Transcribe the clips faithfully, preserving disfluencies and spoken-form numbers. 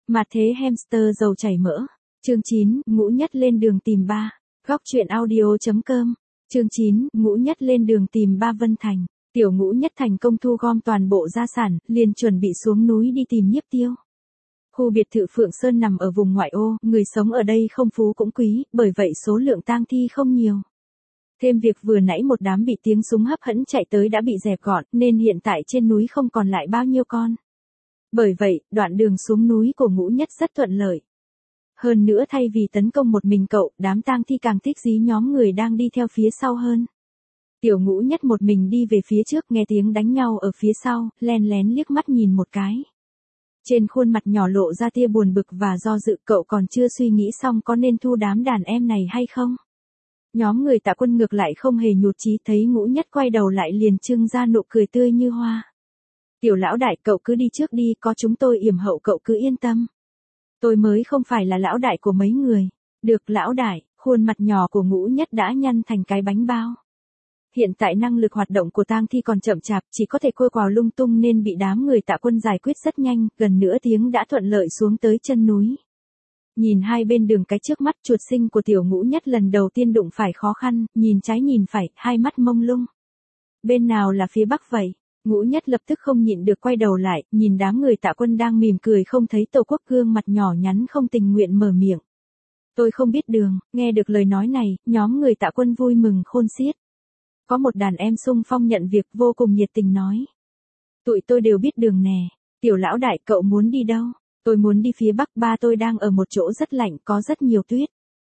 Mà thế hamster dầu chảy mỡ. Chương chín, Ngũ Nhất lên đường tìm ba. Góc truyện audio.com. Chương chín, Ngũ Nhất lên đường tìm ba Vân Thành. Tiểu Ngũ Nhất thành công thu gom toàn bộ gia sản, liền chuẩn bị xuống núi đi tìm Nhiếp Tiêu. Khu biệt thự Phượng Sơn nằm ở vùng ngoại ô, người sống ở đây không phú cũng quý, bởi vậy số lượng tang thi không nhiều. Thêm việc vừa nãy một đám bị tiếng súng hấp hẫn chạy tới đã bị dẹp gọn, nên hiện tại trên núi không còn lại bao nhiêu con. Bởi vậy, đoạn đường xuống núi của Ngũ Nhất rất thuận lợi. Hơn nữa thay vì tấn công một mình cậu, đám tang thi càng thích dí nhóm người đang đi theo phía sau hơn. Tiểu Ngũ Nhất một mình đi về phía trước, nghe tiếng đánh nhau ở phía sau, len lén liếc mắt nhìn một cái. Trên khuôn mặt nhỏ lộ ra tia buồn bực và do dự, cậu còn chưa suy nghĩ xong có nên thu đám đàn em này hay không. Nhóm người Tạ Quân ngược lại không hề nhụt chí, thấy Ngũ Nhất quay đầu lại liền trưng ra nụ cười tươi như hoa. Tiểu lão đại, cậu cứ đi trước đi, có chúng tôi yểm hậu, cậu cứ yên tâm. Tôi mới không phải là lão đại của mấy người. Được lão đại, khuôn mặt nhỏ của Ngũ Nhất đã nhăn thành cái bánh bao. Hiện tại năng lực hoạt động của tang thi còn chậm chạp, chỉ có thể cua quào lung tung nên bị đám người Tạ Quân giải quyết rất nhanh, gần nửa tiếng đã thuận lợi xuống tới chân núi. Nhìn hai bên đường cái trước mắt, chuột sinh của Tiểu Ngũ Nhất lần đầu tiên đụng phải khó khăn, nhìn trái nhìn phải, hai mắt mông lung. Bên nào là phía bắc vậy? Ngũ Nhất lập tức không nhịn được quay đầu lại, nhìn đám người Tạ Quân đang mỉm cười không thấy Tổ Quốc, gương mặt nhỏ nhắn không tình nguyện mở miệng. Tôi không biết đường. Nghe được lời nói này, nhóm người Tạ Quân vui mừng khôn xiết. Có một đàn em xung phong nhận việc vô cùng nhiệt tình nói. Tụi tôi đều biết đường nè. Tiểu lão đại, cậu muốn đi đâu? Tôi muốn đi phía bắc, ba tôi đang ở một chỗ rất lạnh, có rất nhiều tuyết.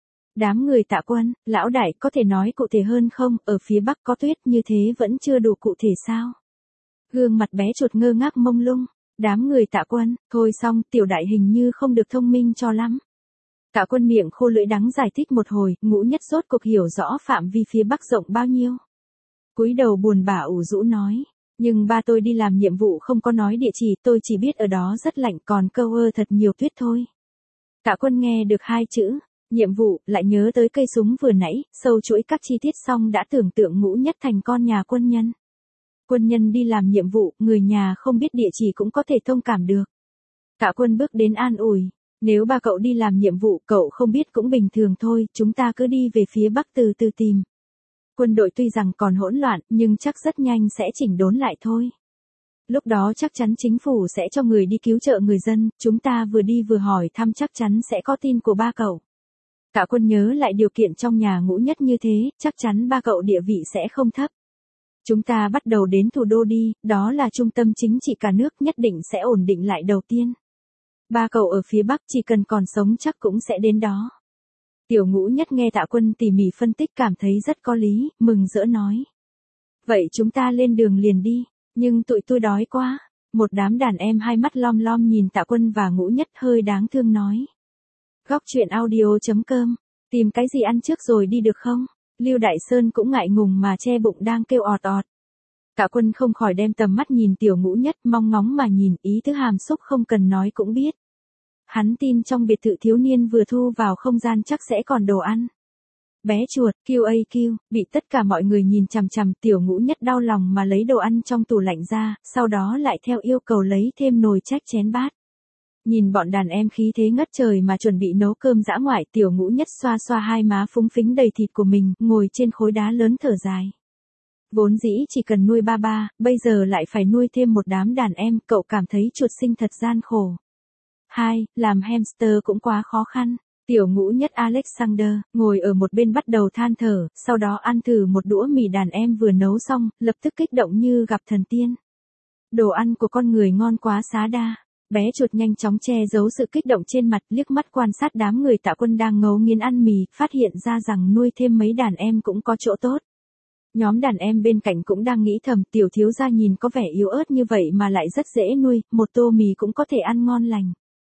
Đám người Tạ Quân, lão đại có thể nói cụ thể hơn không, ở phía bắc có tuyết như thế vẫn chưa đủ cụ thể sao? Gương mặt bé chuột ngơ ngác mông lung. Đám người Tạ Quân, thôi xong, tiểu đại hình như không được thông minh cho lắm. Tạ Quân miệng khô lưỡi đắng giải thích một hồi, Ngũ Nhất rốt cuộc hiểu rõ phạm vi phía bắc rộng bao nhiêu. Cúi đầu buồn bã ủ rũ nói, nhưng ba tôi đi làm nhiệm vụ không có nói địa chỉ, tôi chỉ biết ở đó rất lạnh, còn câu ơ thật nhiều tuyết thôi. Tạ Quân nghe được hai chữ, nhiệm vụ, lại nhớ tới cây súng vừa nãy, sâu chuỗi các chi tiết xong đã tưởng tượng Ngũ Nhất thành con nhà quân nhân. Quân nhân đi làm nhiệm vụ, người nhà không biết địa chỉ cũng có thể thông cảm được. Tạ Quân bước đến an ủi, nếu ba cậu đi làm nhiệm vụ cậu không biết cũng bình thường thôi, chúng ta cứ đi về phía bắc từ từ tìm. Quân đội tuy rằng còn hỗn loạn, nhưng chắc rất nhanh sẽ chỉnh đốn lại thôi. Lúc đó chắc chắn chính phủ sẽ cho người đi cứu trợ người dân, chúng ta vừa đi vừa hỏi thăm chắc chắn sẽ có tin của ba cậu. Tạ Quân nhớ lại điều kiện trong nhà Ngũ Nhất như thế, chắc chắn ba cậu địa vị sẽ không thấp. Chúng ta bắt đầu đến thủ đô đi, đó là trung tâm chính trị cả nước, nhất định sẽ ổn định lại đầu tiên. Ba cậu ở phía bắc chỉ cần còn sống chắc cũng sẽ đến đó. Tiểu Ngũ Nhất nghe Tạ Quân tỉ mỉ phân tích cảm thấy rất có lý, mừng rỡ nói. Vậy chúng ta lên đường liền đi, nhưng tụi tôi đói quá. Một đám đàn em hai mắt lom lom nhìn Tạ Quân và Ngũ Nhất hơi đáng thương nói. Góc truyện audio.com, tìm cái gì ăn trước rồi đi được không? Lưu Đại Sơn cũng ngại ngùng mà che bụng đang kêu ọt ọt. Tạ Quân không khỏi đem tầm mắt nhìn Tiểu Ngũ Nhất, mong ngóng mà nhìn, ý tứ hàm xúc không cần nói cũng biết. Hắn tin trong biệt thự thiếu niên vừa thu vào không gian chắc sẽ còn đồ ăn. Bé chuột, quy a quy, bị tất cả mọi người nhìn chằm chằm, Tiểu Ngũ Nhất đau lòng mà lấy đồ ăn trong tủ lạnh ra, sau đó lại theo yêu cầu lấy thêm nồi trách chén bát. Nhìn bọn đàn em khí thế ngất trời mà chuẩn bị nấu cơm dã ngoại, Tiểu Ngũ Nhất xoa xoa hai má phúng phính đầy thịt của mình, ngồi trên khối đá lớn thở dài. Vốn dĩ chỉ cần nuôi ba ba, bây giờ lại phải nuôi thêm một đám đàn em, cậu cảm thấy chuột sinh thật gian khổ. Hai, làm hamster cũng quá khó khăn. Tiểu Ngũ Nhất Alexander, ngồi ở một bên bắt đầu than thở, sau đó ăn thử một đũa mì đàn em vừa nấu xong, lập tức kích động như gặp thần tiên. Đồ ăn của con người ngon quá xá đa. Bé chuột nhanh chóng che giấu sự kích động trên mặt, liếc mắt quan sát đám người Tạ Quân đang ngấu nghiến ăn mì, phát hiện ra rằng nuôi thêm mấy đàn em cũng có chỗ tốt. Nhóm đàn em bên cạnh cũng đang nghĩ thầm, tiểu thiếu gia nhìn có vẻ yếu ớt như vậy mà lại rất dễ nuôi, một tô mì cũng có thể ăn ngon lành.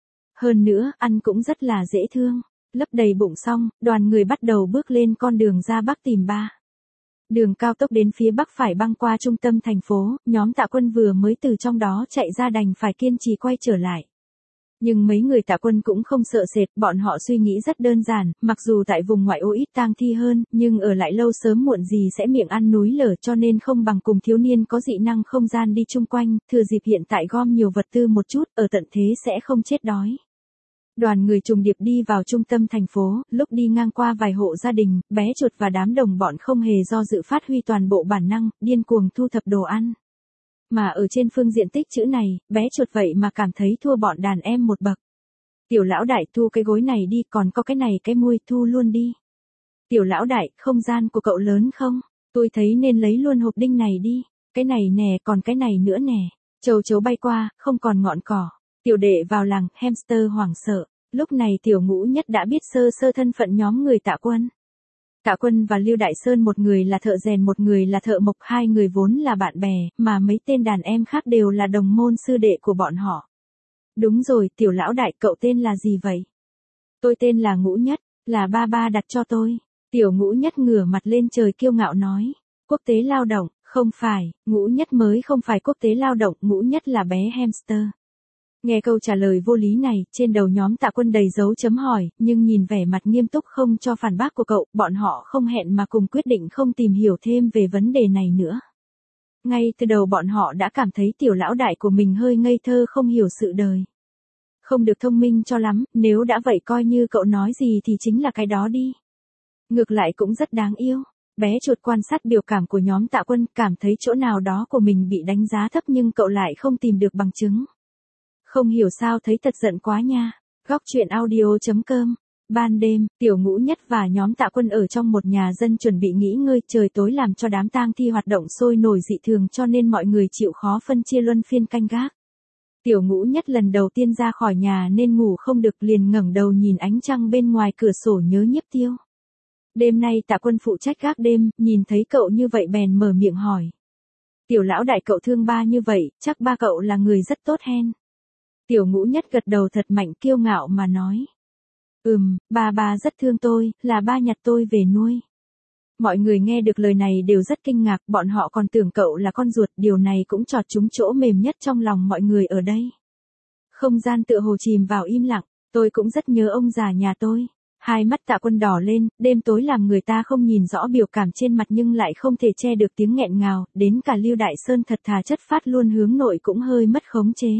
Hơn nữa, ăn cũng rất là dễ thương. Lấp đầy bụng xong, đoàn người bắt đầu bước lên con đường ra bắc tìm ba. Đường cao tốc đến phía bắc phải băng qua trung tâm thành phố, nhóm Tạ Quân vừa mới từ trong đó chạy ra đành phải kiên trì quay trở lại. Nhưng mấy người Tạ Quân cũng không sợ sệt, bọn họ suy nghĩ rất đơn giản, mặc dù tại vùng ngoại ô ít tang thi hơn, nhưng ở lại lâu sớm muộn gì sẽ miệng ăn núi lở, cho nên không bằng cùng thiếu niên có dị năng không gian đi chung quanh, thừa dịp hiện tại gom nhiều vật tư một chút, ở tận thế sẽ không chết đói. Đoàn người trùng điệp đi vào trung tâm thành phố, lúc đi ngang qua vài hộ gia đình, bé chuột và đám đồng bọn không hề do dự phát huy toàn bộ bản năng, điên cuồng thu thập đồ ăn. Mà ở trên phương diện tích chữ này, bé chuột vậy mà cảm thấy thua bọn đàn em một bậc. Tiểu lão đại thu cái gối này đi, còn có cái này cái muôi thu luôn đi. Tiểu lão đại, không gian của cậu lớn không? Tôi thấy nên lấy luôn hộp đinh này đi. Cái này nè, còn cái này nữa nè. Châu chấu bay qua, không còn ngọn cỏ. Tiểu đệ vào làng, hamster hoảng sợ. Lúc này tiểu ngũ nhất đã biết sơ sơ thân phận nhóm người Tạ Quân. Tạ Quân và Lưu Đại Sơn, một người là thợ rèn, một người là thợ mộc, hai người vốn là bạn bè, mà mấy tên đàn em khác đều là đồng môn sư đệ của bọn họ. Đúng rồi, tiểu lão đại, cậu tên là gì vậy? Tôi tên là Ngũ Nhất, là ba ba đặt cho tôi. Tiểu Ngũ Nhất ngửa mặt lên trời kiêu ngạo nói. Quốc tế lao động, không phải, Ngũ Nhất mới không phải quốc tế lao động, Ngũ Nhất là bé hamster. Nghe câu trả lời vô lý này, trên đầu nhóm Tạ Quân đầy dấu chấm hỏi, nhưng nhìn vẻ mặt nghiêm túc không cho phản bác của cậu, bọn họ không hẹn mà cùng quyết định không tìm hiểu thêm về vấn đề này nữa. Ngay từ đầu bọn họ đã cảm thấy tiểu lão đại của mình hơi ngây thơ, không hiểu sự đời. Không được thông minh cho lắm, nếu đã vậy coi như cậu nói gì thì chính là cái đó đi. Ngược lại cũng rất đáng yêu. Bé chuột quan sát biểu cảm của nhóm Tạ Quân, cảm thấy chỗ nào đó của mình bị đánh giá thấp nhưng cậu lại không tìm được bằng chứng. Không hiểu sao thấy thật giận quá nha. Góc truyện audio chấm com. Ban đêm, tiểu Ngũ Nhất và nhóm Tạ Quân ở trong một nhà dân chuẩn bị nghỉ ngơi, trời tối làm cho đám tang thi hoạt động sôi nổi dị thường cho nên mọi người chịu khó phân chia luân phiên canh gác. Tiểu Ngũ Nhất lần đầu tiên ra khỏi nhà nên ngủ không được, liền ngẩng đầu nhìn ánh trăng bên ngoài cửa sổ nhớ Nhiếp Tiêu. Đêm nay Tạ Quân phụ trách gác đêm, nhìn thấy cậu như vậy bèn mở miệng hỏi. Tiểu lão đại, cậu thương ba như vậy, chắc ba cậu là người rất tốt hen. Tiểu Ngũ Nhất gật đầu thật mạnh, kiêu ngạo mà nói. Ừm, ba ba rất thương tôi, là ba nhặt tôi về nuôi. Mọi người nghe được lời này đều rất kinh ngạc, bọn họ còn tưởng cậu là con ruột, điều này cũng chọt trúng chỗ mềm nhất trong lòng mọi người ở đây. Không gian tựa hồ chìm vào im lặng, tôi cũng rất nhớ ông già nhà tôi. Hai mắt Tạ Quân đỏ lên, đêm tối làm người ta không nhìn rõ biểu cảm trên mặt nhưng lại không thể che được tiếng nghẹn ngào, đến cả Lưu Đại Sơn thật thà chất phát luôn hướng nội cũng hơi mất khống chế.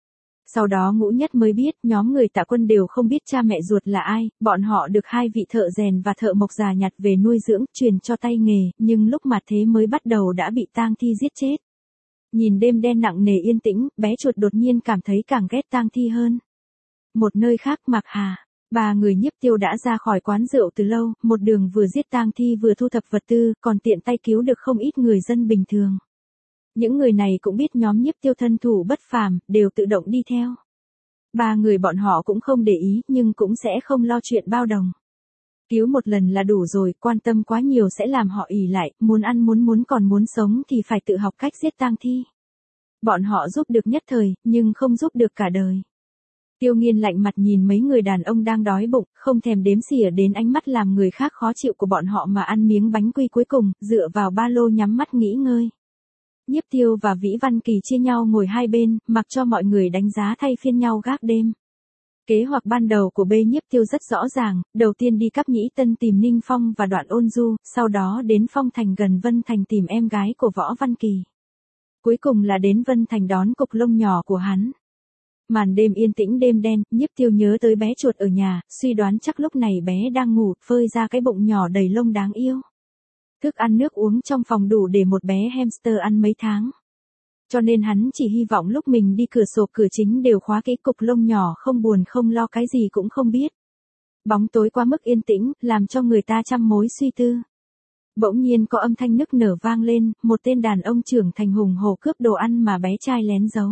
Sau đó Ngũ Nhất mới biết, nhóm người Tạ Quân đều không biết cha mẹ ruột là ai, bọn họ được hai vị thợ rèn và thợ mộc già nhặt về nuôi dưỡng, truyền cho tay nghề, nhưng lúc mà thế mới bắt đầu đã bị tang thi giết chết. Nhìn đêm đen nặng nề yên tĩnh, bé chuột đột nhiên cảm thấy càng ghét tang thi hơn. Một nơi khác, Mạc Hà, ba người Nhiếp Tiêu đã ra khỏi quán rượu từ lâu, một đường vừa giết tang thi vừa thu thập vật tư, còn tiện tay cứu được không ít người dân bình thường. Những người này cũng biết nhóm Nhiếp Tiêu thân thủ bất phàm, đều tự động đi theo. Ba người bọn họ cũng không để ý, nhưng cũng sẽ không lo chuyện bao đồng. Cứu một lần là đủ rồi, quan tâm quá nhiều sẽ làm họ ỷ lại, muốn ăn muốn muốn còn muốn sống thì phải tự học cách giết tang thi. Bọn họ giúp được nhất thời, nhưng không giúp được cả đời. Tiêu Nghiên lạnh mặt nhìn mấy người đàn ông đang đói bụng, không thèm đếm xỉa đến ánh mắt làm người khác khó chịu của bọn họ mà ăn miếng bánh quy cuối cùng, dựa vào ba lô nhắm mắt nghỉ ngơi. Nhiếp Tiêu và Vĩ Văn Kỳ chia nhau ngồi hai bên, mặc cho mọi người đánh giá thay phiên nhau gác đêm. Kế hoạch ban đầu của B Nhiếp Tiêu rất rõ ràng, đầu tiên đi Cáp Nhĩ Tân tìm Ninh Phong và Đoạn Ôn Du, sau đó đến Phong Thành gần Vân Thành tìm em gái của Võ Văn Kỳ. Cuối cùng là đến Vân Thành đón cục lông nhỏ của hắn. Màn đêm yên tĩnh đêm đen, Nhiếp Tiêu nhớ tới bé chuột ở nhà, suy đoán chắc lúc này bé đang ngủ, phơi ra cái bụng nhỏ đầy lông đáng yêu. Thức ăn nước uống trong phòng đủ để một bé hamster ăn mấy tháng. Cho nên hắn chỉ hy vọng lúc mình đi cửa sổ cửa chính đều khóa cái cục lông nhỏ, không buồn không lo, cái gì cũng không biết. Bóng tối quá mức yên tĩnh, làm cho người ta trăm mối suy tư. Bỗng nhiên có âm thanh nức nở vang lên, một tên đàn ông trưởng thành hùng hổ cướp đồ ăn mà bé trai lén giấu.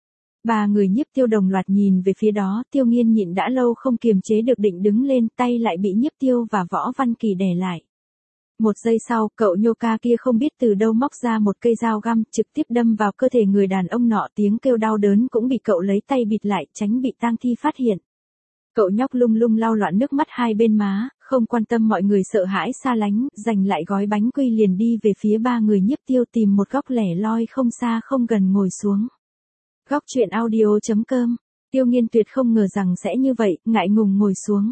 Ba người Nhiếp Tiêu đồng loạt nhìn về phía đó, Tiêu Nghiên nhịn đã lâu không kiềm chế được định đứng lên, tay lại bị Nhiếp Tiêu và Võ Văn Kỳ đè lại. Một giây sau, cậu nhô ca kia không biết từ đâu móc ra một cây dao găm, trực tiếp đâm vào cơ thể người đàn ông nọ, tiếng kêu đau đớn cũng bị cậu lấy tay bịt lại, tránh bị tang thi phát hiện. Cậu nhóc lung lung lau loạn nước mắt hai bên má, không quan tâm mọi người sợ hãi xa lánh, giành lại gói bánh quy liền đi về phía ba người Nhiếp Tiêu, tìm một góc lẻ loi không xa không gần ngồi xuống. Góc truyện audio chấm com. Tiêu Nghiên tuyệt không ngờ rằng sẽ như vậy, ngại ngùng ngồi xuống.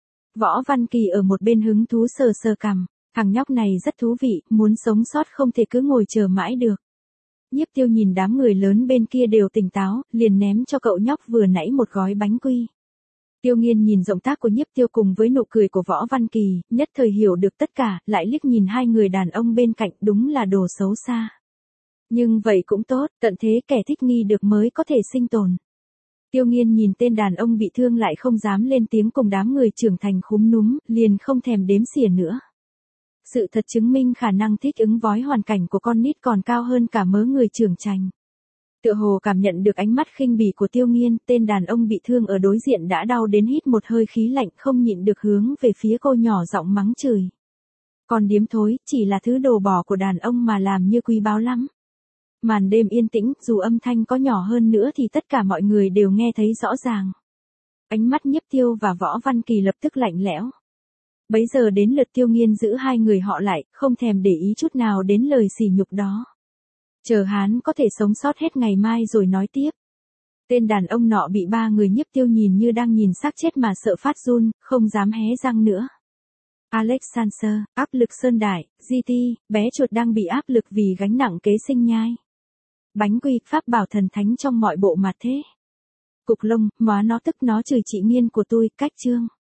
Võ Văn Kỳ ở một bên hứng thú sờ sờ cằm, thằng nhóc này rất thú vị, muốn sống sót không thể cứ ngồi chờ mãi được. Nhiếp Tiêu nhìn đám người lớn bên kia đều tỉnh táo, liền ném cho cậu nhóc vừa nãy một gói bánh quy. Tiêu Nghiên nhìn động tác của Nhiếp Tiêu cùng với nụ cười của Võ Văn Kỳ, nhất thời hiểu được tất cả, lại liếc nhìn hai người đàn ông bên cạnh, đúng là đồ xấu xa. Nhưng vậy cũng tốt, tận thế kẻ thích nghi được mới có thể sinh tồn. Tiêu Nghiên nhìn tên đàn ông bị thương lại không dám lên tiếng cùng đám người trưởng thành khúm núm, liền không thèm đếm xỉa nữa. Sự thật chứng minh khả năng thích ứng với hoàn cảnh của con nít còn cao hơn cả mớ người trưởng thành. Tựa hồ cảm nhận được ánh mắt khinh bỉ của Tiêu Nghiên, tên đàn ông bị thương ở đối diện đã đau đến hít một hơi khí lạnh không nhịn được hướng về phía cô nhỏ giọng mắng chửi. Còn điếm thối, chỉ là thứ đồ bỏ của đàn ông mà làm như quý báu lắm. Màn đêm yên tĩnh, dù âm thanh có nhỏ hơn nữa thì tất cả mọi người đều nghe thấy rõ ràng. Ánh mắt Nhiếp Tiêu và Võ Văn Kỳ lập tức lạnh lẽo. Bấy giờ đến lượt Tiêu Nghiên giữ hai người họ lại, không thèm để ý chút nào đến lời sỉ nhục đó. Chờ hắn có thể sống sót hết ngày mai rồi nói tiếp. Tên đàn ông nọ bị ba người Nhiếp Tiêu nhìn như đang nhìn xác chết mà sợ phát run, không dám hé răng nữa. Alexander, áp lực Sơn Đại, giê tê, bé chuột đang bị áp lực vì gánh nặng kế sinh nhai. Bánh quy, pháp bảo thần thánh trong mọi bộ mặt thế. Cục lông, móa nó tức nó chửi chị Nghiên của tôi, cách chương.